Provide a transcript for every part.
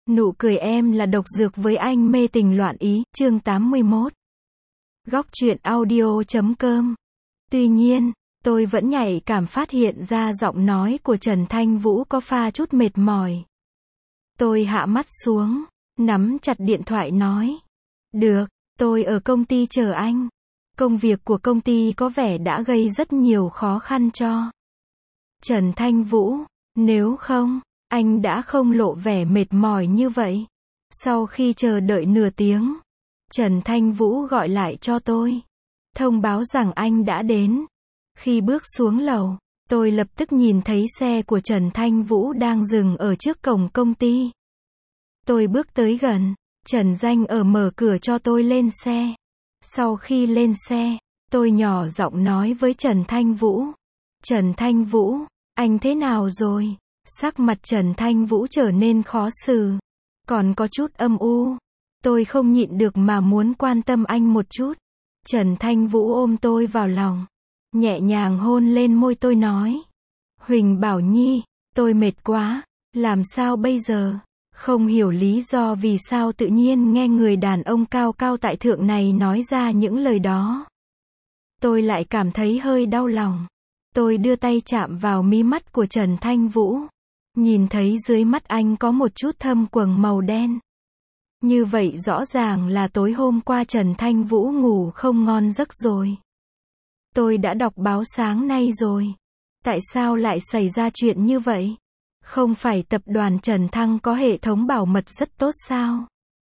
Nụ cười em là độc dược với anh mê tình loạn ý, chương 81. Góc truyện audio.com. Tuy nhiên, tôi vẫn nhạy cảm phát hiện ra giọng nói của Trần Thanh Vũ có pha chút mệt mỏi. Tôi hạ mắt xuống, nắm chặt điện thoại nói. Được, tôi ở công ty chờ anh. Công việc của công ty có vẻ đã gây rất nhiều khó khăn cho Trần Thanh Vũ, nếu không, anh đã không lộ vẻ mệt mỏi như vậy. Sau khi chờ đợi nửa tiếng, Trần Thanh Vũ gọi lại cho tôi, thông báo rằng anh đã đến. Khi bước xuống lầu, tôi lập tức nhìn thấy xe của Trần Thanh Vũ đang dừng ở trước cổng công ty. Tôi bước tới gần, Trần Danh ở mở cửa cho tôi lên xe. Sau khi lên xe, tôi nhỏ giọng nói với Trần Thanh Vũ. Trần Thanh Vũ, anh thế nào rồi? Sắc mặt Trần Thanh Vũ trở nên khó xử, còn có chút âm u. Tôi không nhịn được mà muốn quan tâm anh một chút. Trần Thanh Vũ ôm tôi vào lòng, nhẹ nhàng hôn lên môi tôi nói. Huỳnh Bảo Nhi, tôi mệt quá, làm sao bây giờ? Không hiểu lý do vì sao tự nhiên nghe người đàn ông cao cao tại thượng này nói ra những lời đó. Tôi lại cảm thấy hơi đau lòng. Tôi đưa tay chạm vào mí mắt của Trần Thanh Vũ. Nhìn thấy dưới mắt anh có một chút thâm quầng màu đen. Như vậy rõ ràng là tối hôm qua Trần Thanh Vũ ngủ không ngon giấc rồi. Tôi đã đọc báo sáng nay rồi. Tại sao lại xảy ra chuyện như vậy? Không phải tập đoàn Trần Thăng có hệ thống bảo mật rất tốt sao?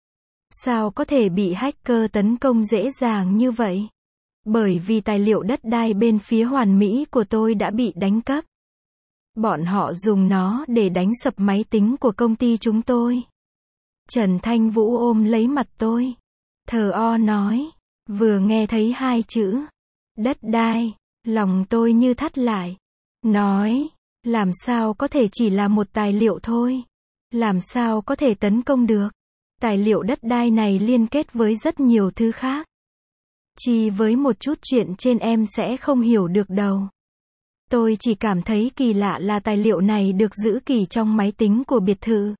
Sao có thể bị hacker tấn công dễ dàng như vậy? Bởi vì tài liệu đất đai bên phía Hoàn Mỹ của tôi đã bị đánh cắp. Bọn họ dùng nó để đánh sập máy tính của công ty chúng tôi. Trần Thanh Vũ ôm lấy mặt tôi, thờ ơ nói. Vừa nghe thấy hai chữ đất đai, lòng tôi như thắt lại. Nói, làm sao có thể chỉ là một tài liệu thôi? Làm sao có thể tấn công được? Tài liệu đất đai này liên kết với rất nhiều thứ khác. Chỉ với một chút chuyện trên em sẽ không hiểu được đâu. Tôi chỉ cảm thấy kỳ lạ là tài liệu này được giữ kỳ trong máy tính của biệt thự.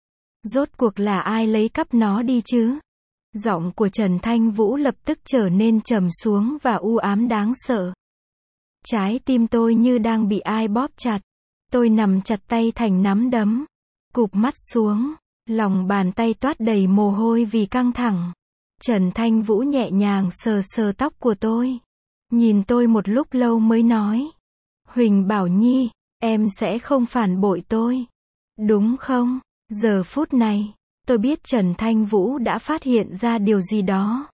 Rốt cuộc là ai lấy cắp nó đi chứ? Giọng của Trần Thanh Vũ lập tức trở nên trầm xuống và u ám đáng sợ. Trái tim tôi như đang bị ai bóp chặt. Tôi nắm chặt tay thành nắm đấm, cụp mắt xuống, lòng bàn tay toát đầy mồ hôi vì căng thẳng. Trần Thanh Vũ nhẹ nhàng sờ sờ tóc của tôi, nhìn tôi một lúc lâu mới nói. Huỳnh Bảo Nhi, em sẽ không phản bội tôi, đúng không? Giờ phút này, tôi biết Trần Thanh Vũ đã phát hiện ra điều gì đó.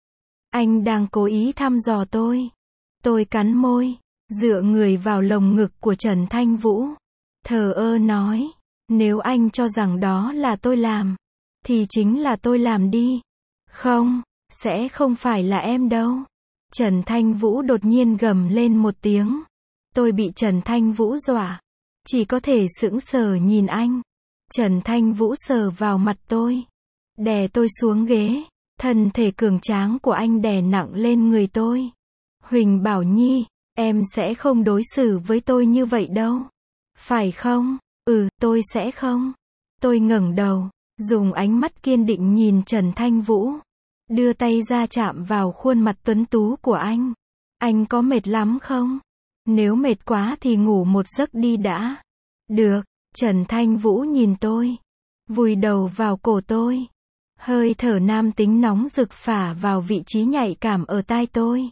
Anh đang cố ý thăm dò tôi. Tôi cắn môi, dựa người vào lồng ngực của Trần Thanh Vũ, thờ ơ nói. Nếu anh cho rằng đó là tôi làm, thì chính là tôi làm đi. Không, sẽ không phải là em đâu. Trần Thanh Vũ đột nhiên gầm lên một tiếng. Tôi bị Trần Thanh Vũ dọa, chỉ có thể sững sờ nhìn anh. Trần Thanh Vũ sờ vào mặt tôi, đè tôi xuống ghế, thân thể cường tráng của anh đè nặng lên người tôi. Huỳnh Bảo Nhi, em sẽ không đối xử với tôi như vậy đâu. Phải không? Tôi sẽ không. Tôi ngẩng đầu, dùng ánh mắt kiên định nhìn Trần Thanh Vũ, đưa tay ra chạm vào khuôn mặt tuấn tú của anh. Anh có mệt lắm không? Nếu mệt quá thì ngủ một giấc đi đã. Được. Trần Thanh Vũ nhìn tôi, vùi đầu vào cổ tôi. Hơi thở nam tính nóng rực phả vào vị trí nhạy cảm ở tai tôi,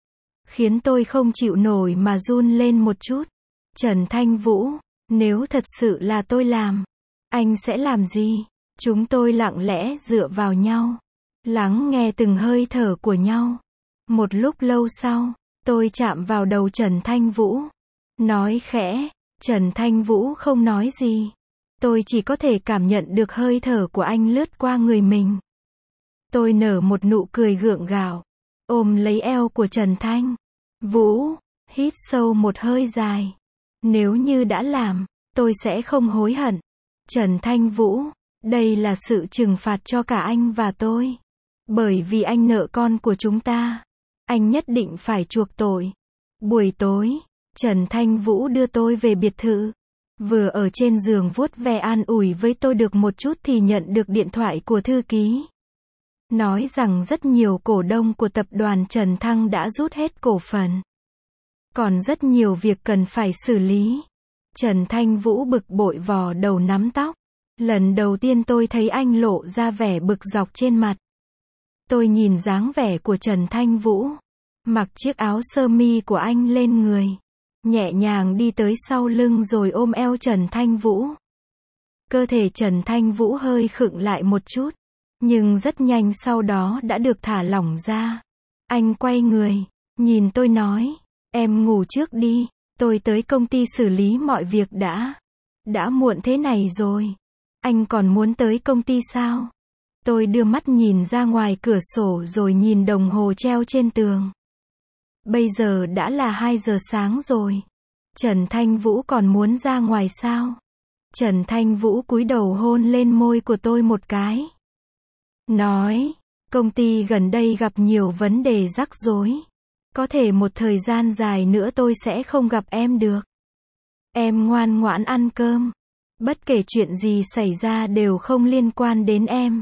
khiến tôi không chịu nổi mà run lên một chút. Trần Thanh Vũ, nếu thật sự là tôi làm, anh sẽ làm gì? Chúng tôi lặng lẽ dựa vào nhau, lắng nghe từng hơi thở của nhau. Một lúc lâu sau, tôi chạm vào đầu Trần Thanh Vũ, nói khẽ. Trần Thanh Vũ không nói gì. Tôi chỉ có thể cảm nhận được hơi thở của anh lướt qua người mình. Tôi nở một nụ cười gượng gạo, ôm lấy eo của Trần Thanh Vũ, hít sâu một hơi dài. Nếu như đã làm, tôi sẽ không hối hận. Trần Thanh Vũ, đây là sự trừng phạt cho cả anh và tôi. Bởi vì anh nợ con của chúng ta, anh nhất định phải chuộc tội. Buổi tối, Trần Thanh Vũ đưa tôi về biệt thự. Vừa ở trên giường vuốt ve an ủi với tôi được một chút thì nhận được điện thoại của thư ký. Nói rằng rất nhiều cổ đông của tập đoàn Trần Thăng đã rút hết cổ phần. Còn rất nhiều việc cần phải xử lý. Trần Thanh Vũ bực bội vò đầu nắm tóc. Lần đầu tiên tôi thấy anh lộ ra vẻ bực dọc trên mặt. Tôi nhìn dáng vẻ của Trần Thanh Vũ. Mặc chiếc áo sơ mi của anh lên người. Nhẹ nhàng đi tới sau lưng rồi ôm eo Trần Thanh Vũ. Cơ thể Trần Thanh Vũ hơi khựng lại một chút. Nhưng rất nhanh sau đó đã được thả lỏng ra. Anh quay người, nhìn tôi nói, em ngủ trước đi, tôi tới công ty xử lý mọi việc đã. Đã muộn thế này rồi. Anh còn muốn tới công ty sao? Tôi đưa mắt nhìn ra ngoài cửa sổ rồi nhìn đồng hồ treo trên tường. Bây giờ đã là 2 giờ sáng rồi. Trần Thanh Vũ còn muốn ra ngoài sao? Trần Thanh Vũ cúi đầu hôn lên môi của tôi một cái. Nói, công ty gần đây gặp nhiều vấn đề rắc rối. Có thể một thời gian dài nữa tôi sẽ không gặp em được. Em ngoan ngoãn ăn cơm. Bất kể chuyện gì xảy ra đều không liên quan đến em.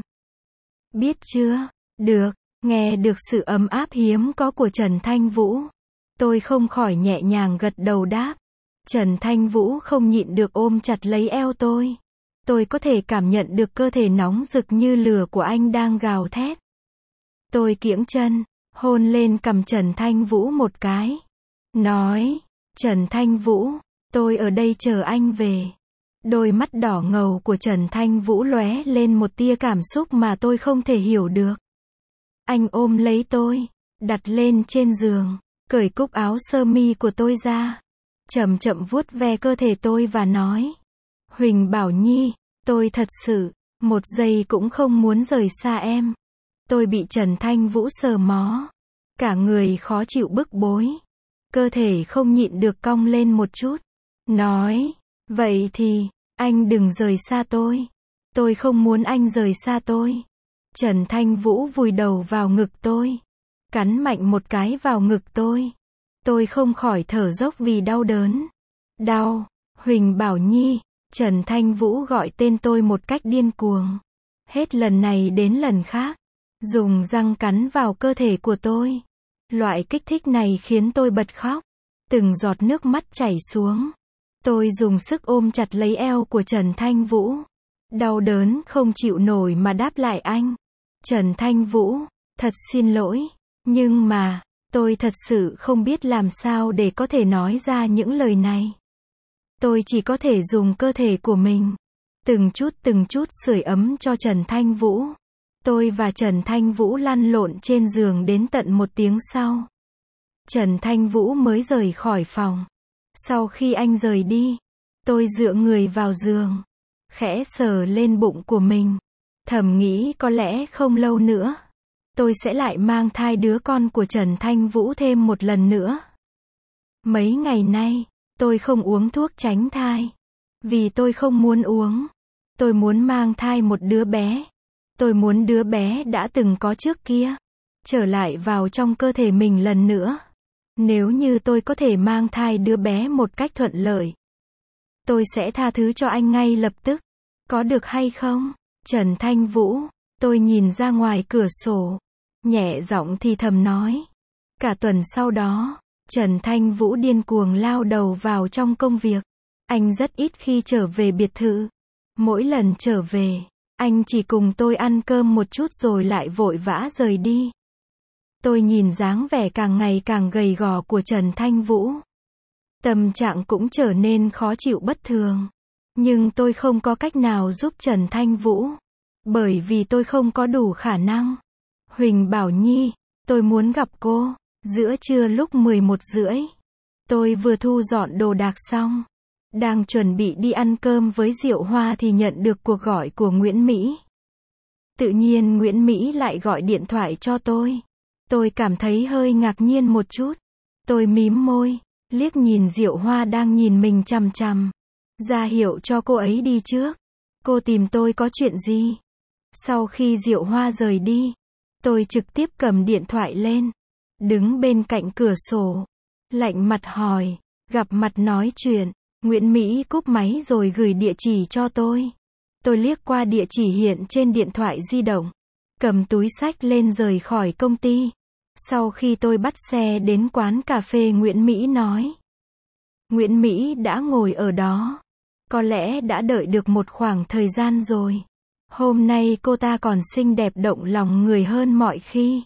Biết chưa? Được, nghe được sự ấm áp hiếm có của Trần Thanh Vũ. Tôi không khỏi nhẹ nhàng gật đầu đáp. Trần Thanh Vũ không nhịn được ôm chặt lấy eo tôi. Tôi có thể cảm nhận được cơ thể nóng rực như lửa của anh đang gào thét. Tôi kiễng chân, hôn lên cằm Trần Thanh Vũ một cái. Nói, Trần Thanh Vũ, tôi ở đây chờ anh về. Đôi mắt đỏ ngầu của Trần Thanh Vũ lóe lên một tia cảm xúc mà tôi không thể hiểu được. Anh ôm lấy tôi, đặt lên trên giường, cởi cúc áo sơ mi của tôi ra. Chậm chậm vuốt ve cơ thể tôi và nói. Huỳnh Bảo Nhi, tôi thật sự, một giây cũng không muốn rời xa em. Tôi bị Trần Thanh Vũ sờ mó. Cả người khó chịu bức bối. Cơ thể không nhịn được cong lên một chút. Nói, vậy thì, anh đừng rời xa tôi. Tôi không muốn anh rời xa tôi. Trần Thanh Vũ vùi đầu vào ngực tôi. Cắn mạnh một cái vào ngực tôi. Tôi không khỏi thở dốc vì đau đớn. Đau, Huỳnh Bảo Nhi. Trần Thanh Vũ gọi tên tôi một cách điên cuồng. Hết lần này đến lần khác. Dùng răng cắn vào cơ thể của tôi. Loại kích thích này khiến tôi bật khóc. Từng giọt nước mắt chảy xuống. Tôi dùng sức ôm chặt lấy eo của Trần Thanh Vũ. Đau đớn không chịu nổi mà đáp lại anh. Trần Thanh Vũ, thật xin lỗi. Nhưng mà, tôi thật sự không biết làm sao để có thể nói ra những lời này. Tôi chỉ có thể dùng cơ thể của mình. Từng chút sưởi ấm cho Trần Thanh Vũ. Tôi và Trần Thanh Vũ lăn lộn trên giường đến tận 1 tiếng sau. Trần Thanh Vũ mới rời khỏi phòng. Sau khi anh rời đi, tôi dựa người vào giường. Khẽ sờ lên bụng của mình. Thầm nghĩ có lẽ không lâu nữa. Tôi sẽ lại mang thai đứa con của Trần Thanh Vũ thêm một lần nữa. Mấy ngày nay, tôi không uống thuốc tránh thai. Vì tôi không muốn uống. Tôi muốn mang thai một đứa bé. Tôi muốn đứa bé đã từng có trước kia trở lại vào trong cơ thể mình lần nữa. Nếu như tôi có thể mang thai đứa bé một cách thuận lợi, tôi sẽ tha thứ cho anh ngay lập tức. Có được hay không? Trần Thanh Vũ, tôi nhìn ra ngoài cửa sổ, nhẹ giọng thì thầm nói. Cả tuần sau đó, Trần Thanh Vũ điên cuồng lao đầu vào trong công việc. Anh rất ít khi trở về biệt thự. Mỗi lần trở về, anh chỉ cùng tôi ăn cơm một chút rồi lại vội vã rời đi. Tôi nhìn dáng vẻ càng ngày càng gầy gò của Trần Thanh Vũ. Tâm trạng cũng trở nên khó chịu bất thường. Nhưng tôi không có cách nào giúp Trần Thanh Vũ. Bởi vì tôi không có đủ khả năng. Huỳnh Bảo Nhi, tôi muốn gặp cô. Giữa trưa lúc 11:30. Tôi vừa thu dọn đồ đạc xong. Đang chuẩn bị đi ăn cơm với Diệu Hoa thì nhận được cuộc gọi của Nguyễn Mỹ. Tự nhiên Nguyễn Mỹ lại gọi điện thoại cho tôi. Tôi cảm thấy hơi ngạc nhiên một chút. Tôi mím môi, liếc nhìn Diệu Hoa đang nhìn mình chằm chằm. Ra hiệu cho cô ấy đi trước. Cô tìm tôi có chuyện gì? Sau khi Diệu Hoa rời đi, tôi trực tiếp cầm điện thoại lên. Đứng bên cạnh cửa sổ. Lạnh mặt hỏi. Gặp mặt nói chuyện. Nguyễn Mỹ cúp máy rồi gửi địa chỉ cho tôi. Tôi liếc qua địa chỉ hiện trên điện thoại di động, cầm túi xách lên rời khỏi công ty. Sau khi tôi bắt xe đến quán cà phê Nguyễn Mỹ nói. Nguyễn Mỹ đã ngồi ở đó. Có lẽ đã đợi được một khoảng thời gian rồi. Hôm nay cô ta còn xinh đẹp động lòng người hơn mọi khi.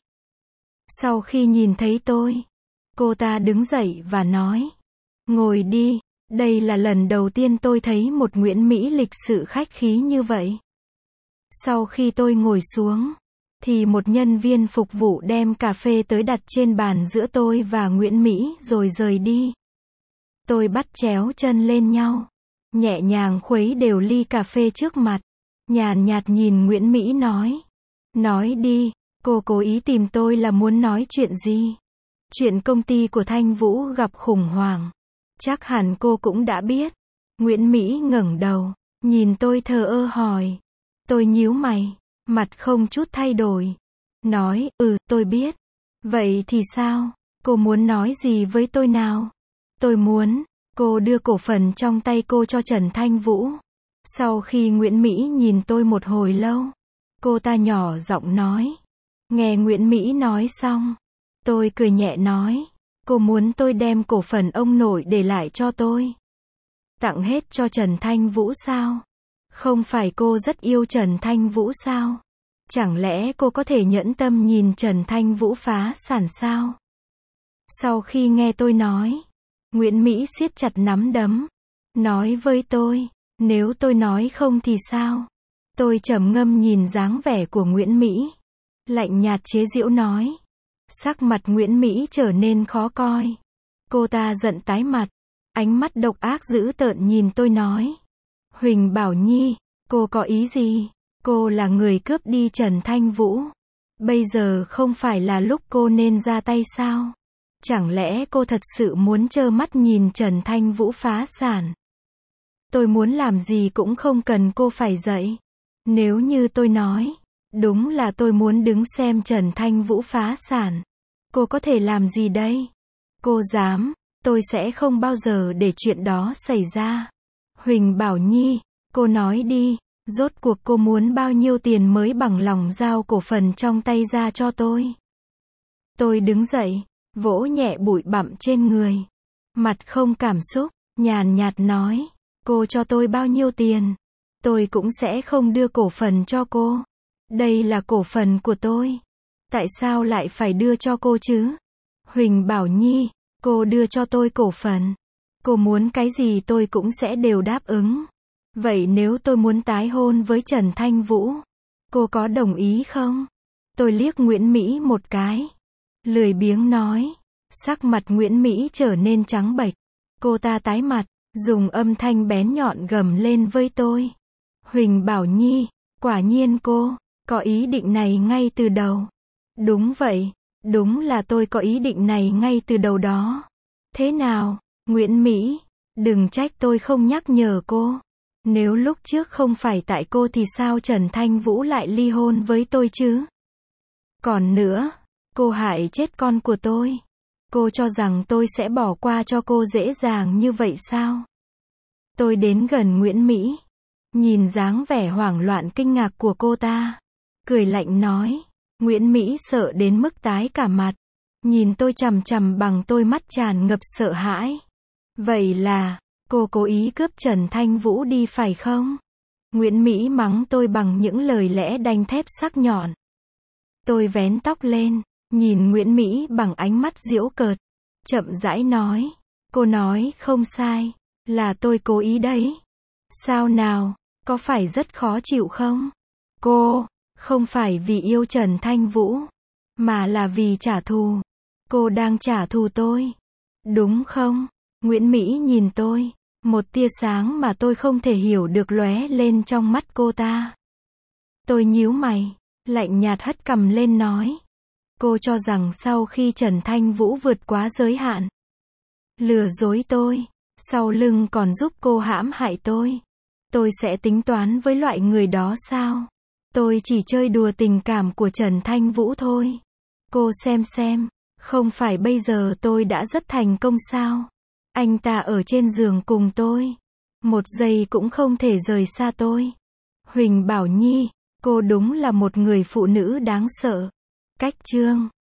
Sau khi nhìn thấy tôi, cô ta đứng dậy và nói. Ngồi đi, đây là lần đầu tiên tôi thấy một Nguyễn Mỹ lịch sự khách khí như vậy. Sau khi tôi ngồi xuống, thì một nhân viên phục vụ đem cà phê tới đặt trên bàn giữa tôi và Nguyễn Mỹ rồi rời đi. Tôi bắt chéo chân lên nhau, nhẹ nhàng khuấy đều ly cà phê trước mặt, nhàn nhạt nhìn Nguyễn Mỹ nói. Nói đi, cô cố ý tìm tôi là muốn nói chuyện gì? Chuyện công ty của Thanh Vũ gặp khủng hoảng. Chắc hẳn cô cũng đã biết. Nguyễn Mỹ ngẩng đầu, nhìn tôi thờ ơ hỏi. Tôi nhíu mày, mặt không chút thay đổi. Nói, tôi biết. Vậy thì sao? Cô muốn nói gì với tôi nào? Tôi muốn, cô đưa cổ phần trong tay cô cho Trần Thanh Vũ. Sau khi Nguyễn Mỹ nhìn tôi một hồi lâu, cô ta nhỏ giọng nói. Nghe Nguyễn Mỹ nói xong, tôi cười nhẹ nói. Cô muốn tôi đem cổ phần ông nội để lại cho tôi. Tặng hết cho Trần Thanh Vũ sao? Không phải cô rất yêu Trần Thanh Vũ sao? Chẳng lẽ cô có thể nhẫn tâm nhìn Trần Thanh Vũ phá sản sao? Sau khi nghe tôi nói, Nguyễn Mỹ siết chặt nắm đấm, nói với tôi, nếu tôi nói không thì sao? Tôi trầm ngâm nhìn dáng vẻ của Nguyễn Mỹ, lạnh nhạt chế giễu nói. Sắc mặt Nguyễn Mỹ trở nên khó coi. Cô ta giận tái mặt, ánh mắt độc ác dữ tợn nhìn tôi nói. Huỳnh Bảo Nhi, cô có ý gì? Cô là người cướp đi Trần Thanh Vũ. Bây giờ không phải là lúc cô nên ra tay sao? Chẳng lẽ cô thật sự muốn trơ mắt nhìn Trần Thanh Vũ phá sản? Tôi muốn làm gì cũng không cần cô phải dạy. Nếu như tôi nói, đúng là tôi muốn đứng xem Trần Thanh Vũ phá sản. Cô có thể làm gì đây? Cô dám, tôi sẽ không bao giờ để chuyện đó xảy ra. Huỳnh Bảo Nhi, cô nói đi, rốt cuộc cô muốn bao nhiêu tiền mới bằng lòng giao cổ phần trong tay ra cho tôi? Tôi đứng dậy, vỗ nhẹ bụi bặm trên người. Mặt không cảm xúc, nhàn nhạt nói, cô cho tôi bao nhiêu tiền? Tôi cũng sẽ không đưa cổ phần cho cô. Đây là cổ phần của tôi. Tại sao lại phải đưa cho cô chứ? Huỳnh Bảo Nhi, cô đưa cho tôi cổ phần. Cô muốn cái gì tôi cũng sẽ đều đáp ứng. Vậy nếu tôi muốn tái hôn với Trần Thanh Vũ, cô có đồng ý không? Tôi liếc Nguyễn Mỹ một cái. Lười biếng nói. Sắc mặt Nguyễn Mỹ trở nên trắng bệch. Cô ta tái mặt, dùng âm thanh bén nhọn gầm lên với tôi. Huỳnh Bảo Nhi, quả nhiên cô có ý định này ngay từ đầu. Đúng vậy, đúng là tôi có ý định này ngay từ đầu đó. Thế nào, Nguyễn Mỹ, đừng trách tôi không nhắc nhở cô. Nếu lúc trước không phải tại cô thì sao Trần Thanh Vũ lại ly hôn với tôi chứ? Còn nữa, cô hại chết con của tôi. Cô cho rằng tôi sẽ bỏ qua cho cô dễ dàng như vậy sao? Tôi đến gần Nguyễn Mỹ, nhìn dáng vẻ hoảng loạn kinh ngạc của cô ta, cười lạnh nói. Nguyễn Mỹ sợ đến mức tái cả mặt, nhìn tôi chằm chằm bằng đôi mắt tràn ngập sợ hãi. Vậy là, cô cố ý cướp Trần Thanh Vũ đi phải không? Nguyễn Mỹ mắng tôi bằng những lời lẽ đanh thép sắc nhọn. Tôi vén tóc lên, nhìn Nguyễn Mỹ bằng ánh mắt giễu cợt, chậm rãi nói. Cô nói không sai, là tôi cố ý đấy. Sao nào, có phải rất khó chịu không? Cô, không phải vì yêu Trần Thanh Vũ, mà là vì trả thù. Cô đang trả thù tôi, đúng không? Nguyễn Mỹ nhìn tôi, một tia sáng mà tôi không thể hiểu được lóe lên trong mắt cô ta. Tôi nhíu mày, lạnh nhạt hất cằm lên nói. Cô cho rằng sau khi Trần Thanh Vũ vượt quá giới hạn, lừa dối tôi, sau lưng còn giúp cô hãm hại tôi sẽ tính toán với loại người đó sao? Tôi chỉ chơi đùa tình cảm của Trần Thanh Vũ thôi. Cô xem, không phải bây giờ tôi đã rất thành công sao? Anh ta ở trên giường cùng tôi. Một giây cũng không thể rời xa tôi. Huỳnh Bảo Nhi, cô đúng là một người phụ nữ đáng sợ. Cách chương